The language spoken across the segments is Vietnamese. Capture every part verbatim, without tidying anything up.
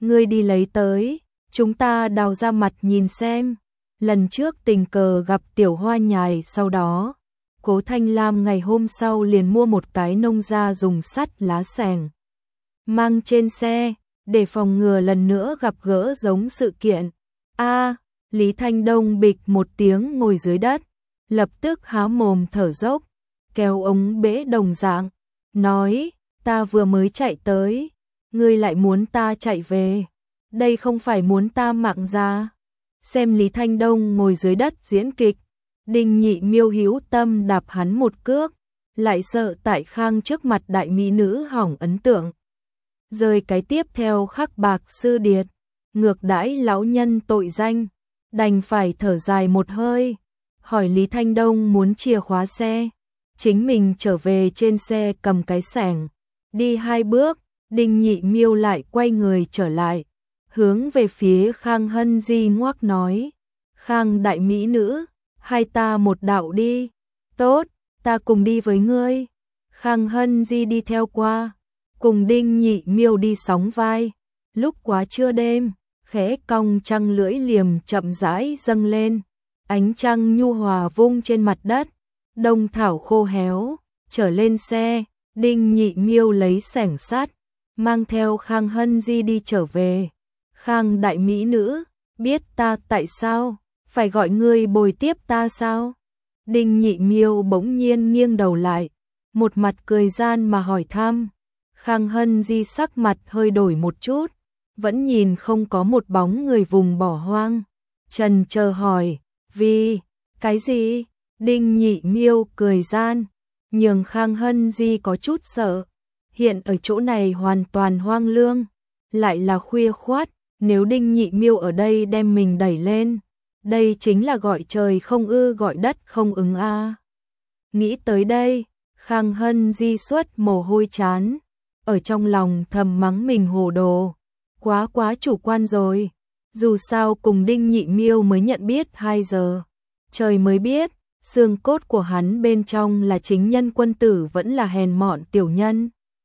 ngươi đi lấy tới, chúng ta đào ra mặt nhìn xem. Lần trước tình cờ gặp Tiểu Hoa Nhài, sau đó Cố Thanh Lam ngày hôm sau liền mua một cái nông gia dùng sắt lá xẻng mang trên xe, để phòng ngừa lần nữa gặp gỡ giống sự kiện. A, Lý Thanh Đông bịch một tiếng ngồi dưới đất, lập tức há mồm thở dốc, kéo ống bể đồng dạng, nói, ta vừa mới chạy tới, ngươi lại muốn ta chạy về, đây không phải muốn ta mạng ra. Xem Lý Thanh Đông ngồi dưới đất diễn kịch, Đinh Nhị Miêu hữu tâm đạp hắn một cước, lại sợ tại Khang trước mặt đại mỹ nữ hỏng ấn tượng. Rời cái tiếp theo khắc bạc sư điệt, ngược đãi lão nhân tội danh, đành phải thở dài một hơi, hỏi Lý Thanh Đông muốn chìa khóa xe, chính mình trở về trên xe cầm cái xẻng, đi hai bước, Đinh Nhị Miêu lại quay người trở lại, hướng về phía Khang Hân Di ngoắc nói, Khang đại mỹ nữ, hai ta một đạo đi, tốt, ta cùng đi với ngươi. Khang Hân Di đi theo qua, cùng Đinh Nhị Miêu đi sóng vai, lúc quá trưa đêm, khẽ cong trăng lưỡi liềm chậm rãi dâng lên, ánh trăng nhu hòa vung trên mặt đất, đông thảo khô héo, trở lên xe, Đinh Nhị Miêu lấy xẻng sắt, mang theo Khang Hân Di đi trở về. Khang đại mỹ nữ, biết ta tại sao phải gọi ngươi bồi tiếp ta sao? Đinh Nhị Miêu bỗng nhiên nghiêng đầu lại, một mặt cười gian mà hỏi thăm. Khang Hân Di sắc mặt hơi đổi một chút, vẫn nhìn không có một bóng người vùng bỏ hoang, trần chờ hỏi, vì cái gì? Đinh Nhị Miêu cười gian, nhường Khang Hân Di có chút sợ, hiện ở chỗ này hoàn toàn hoang lương, lại là khuya khoát, nếu Đinh Nhị Miêu ở đây đem mình đẩy lên, đây chính là gọi trời không ư gọi đất không ứng a. À. Nghĩ tới đây, Khang Hân Di xuất mồ hôi chán, ở trong lòng thầm mắng mình hồ đồ, quá quá chủ quan rồi, dù sao cùng Đinh Nhị Miêu mới nhận biết hai giờ, trời mới biết, xương cốt của hắn bên trong là chính nhân quân tử vẫn là hèn mọn tiểu nhân.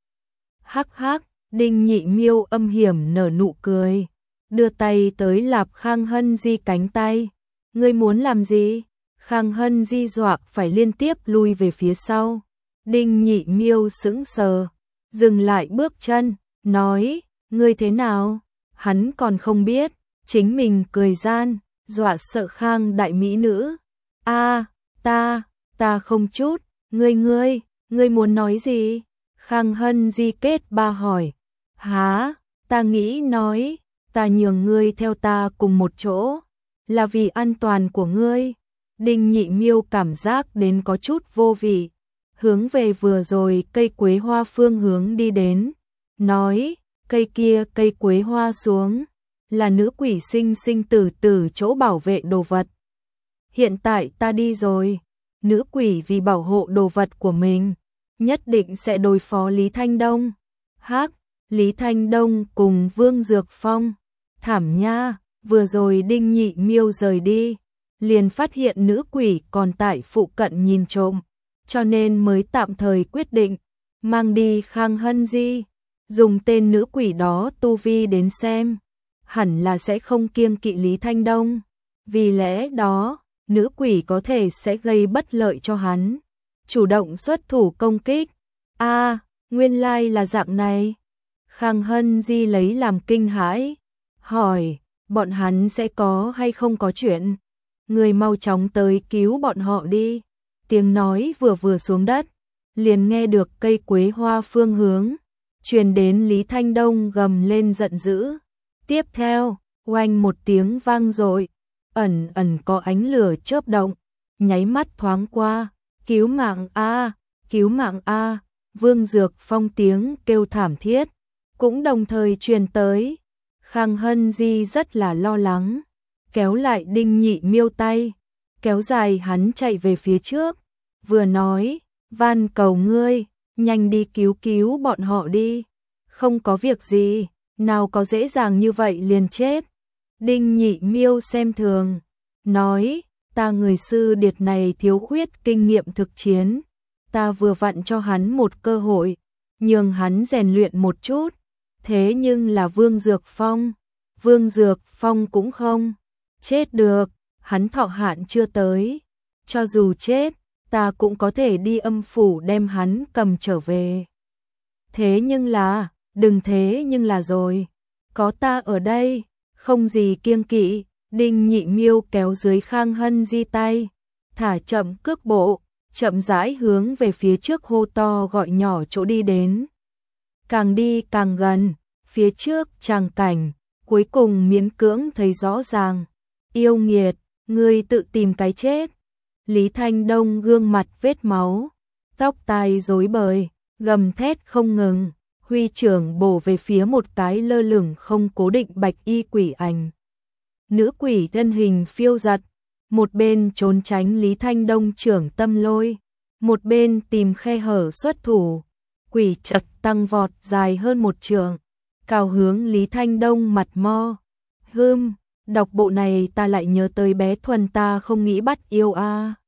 Hắc hắc, Đinh Nhị Miêu âm hiểm nở nụ cười, đưa tay tới lạp Khang Hân Di cánh tay. Ngươi muốn làm gì? Khang Hân Di dọa phải liên tiếp lui về phía sau. Đinh Nhị Miêu sững sờ, dừng lại bước chân, nói, ngươi thế nào? Hắn còn không biết, chính mình cười gian, dọa sợ Khang đại mỹ nữ. A, ta, ta không chút, ngươi ngươi, ngươi muốn nói gì? Khang Hân Di kết ba hỏi. Hả, ta nghĩ nói, ta nhường ngươi theo ta cùng một chỗ, là vì an toàn của ngươi. Đinh Nhị Miêu cảm giác đến có chút vô vị, hướng về vừa rồi cây quế hoa phương hướng đi đến, nói, cây kia cây quế hoa xuống, là nữ quỷ sinh sinh tử tử chỗ bảo vệ đồ vật. Hiện tại ta đi rồi, nữ quỷ vì bảo hộ đồ vật của mình, nhất định sẽ đối phó Lý Thanh Đông. Hắc, Lý Thanh Đông cùng Vương Dược Phong, thảm nha, vừa rồi Đinh Nhị Miêu rời đi, liền phát hiện nữ quỷ còn tại phụ cận nhìn trộm, cho nên mới tạm thời quyết định mang đi Khang Hân Di, dùng tên nữ quỷ đó tu vi đến xem, hẳn là sẽ không kiêng kỵ Lý Thanh Đông, vì lẽ đó, nữ quỷ có thể sẽ gây bất lợi cho hắn, chủ động xuất thủ công kích. A, à, nguyên lai là dạng này. Khang Hân Di lấy làm kinh hãi, hỏi, bọn hắn sẽ có hay không có chuyện? Người mau chóng tới cứu bọn họ đi. Tiếng nói vừa vừa xuống đất, liền nghe được cây quế hoa phương hướng, truyền đến Lý Thanh Đông gầm lên giận dữ. Tiếp theo, oanh một tiếng vang dội, ẩn ẩn có ánh lửa chớp động, nháy mắt thoáng qua, cứu mạng a, cứu mạng a, Vương Dược Phong tiếng kêu thảm thiết, cũng đồng thời truyền tới. Khang Hân Di rất là lo lắng, kéo lại Đinh Nhị Miêu tay, kéo dài hắn chạy về phía trước, vừa nói, van cầu ngươi, nhanh đi cứu cứu bọn họ đi, không có việc gì, nào có dễ dàng như vậy liền chết. Đinh Nhị Miêu xem thường, nói, ta người sư điệt này thiếu khuyết kinh nghiệm thực chiến, ta vừa vặn cho hắn một cơ hội, nhường hắn rèn luyện một chút, Thế nhưng là Vương Dược Phong, Vương Dược Phong cũng không chết được, hắn thọ hạn chưa tới, cho dù chết, ta cũng có thể đi âm phủ đem hắn cầm trở về. Thế nhưng là, đừng thế nhưng là rồi, có ta ở đây, không gì kiêng kỵ. Đinh Nhị Miêu kéo dưới Khang Hân Di tay, thả chậm cước bộ, chậm rãi hướng về phía trước hô to gọi nhỏ chỗ đi đến. Càng đi càng gần, phía trước tràng cảnh, cuối cùng miễn cưỡng thấy rõ ràng. Yêu nghiệt, ngươi tự tìm cái chết. Lý Thanh Đông gương mặt vết máu, tóc tai rối bời, gầm thét không ngừng, huy trưởng bổ về phía một cái lơ lửng không cố định bạch y quỷ ảnh. Nữ quỷ thân hình phiêu giật, một bên trốn tránh Lý Thanh Đông trưởng tâm lôi, một bên tìm khe hở xuất thủ. Quỷ chật tăng vọt dài hơn một trượng, cào hướng Lý Thanh Đông mặt mo. Hưm, đọc bộ này ta lại nhớ tới bé Thuần ta không nghĩ bắt yêu a. À.